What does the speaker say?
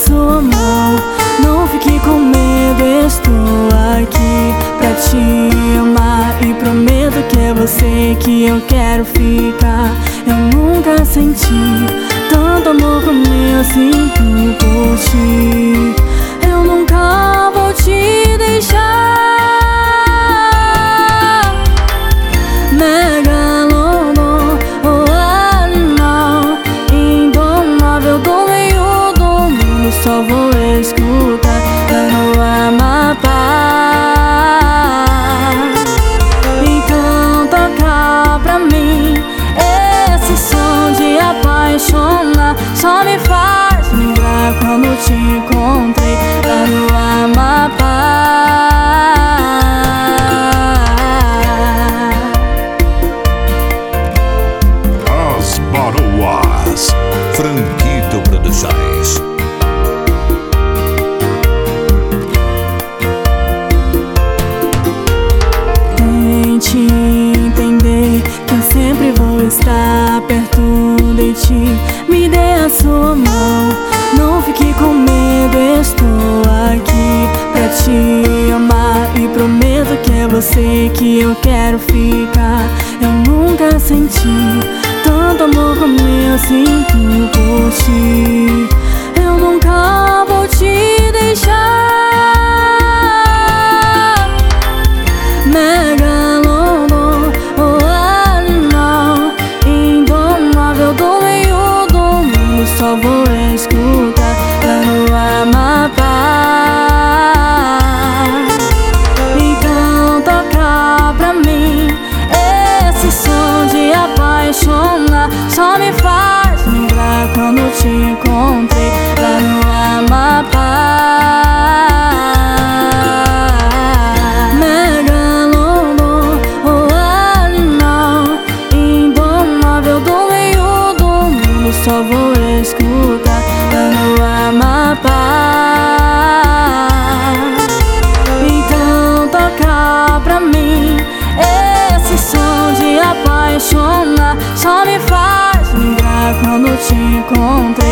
sua mão. Não fique com medo, estou aqui pra te amar. E prometo que é você que eu quero ficar. Eu nunca senti tanto amor como eu sinto por ti. Eu nunca vou te deixar. Megalodon, o animal indomável do meio do mundo. Só vou escutar no Amapá. Então toca pra mim esse som de apaixonar. Só me faz lembrar quando te encontrei lá no Amapá. As Maroas, Franquito Produções. Tente entender que eu sempre vou estar perto de ti. Me dê a sua mão, não fique com medo, estou aqui pra te amar. E prometo que é você que eu quero ficar. Eu nunca senti tanto amor como eu sinto por ti. Eu nunca vou te deixar. Megalodon, o animal indomável do meio do mundo. Só vou escutar lá no Amapá. Então toca pra mim esse som de apaixonar. Só me faz lembrar quando te encontrei lá no Amapá. Megalodon, o animal indomável do meio do mundo. Só vou escutar lá no Amapá. Então toca pra mim esse som de apaixonar. Só me faz lembrar quando te encontrei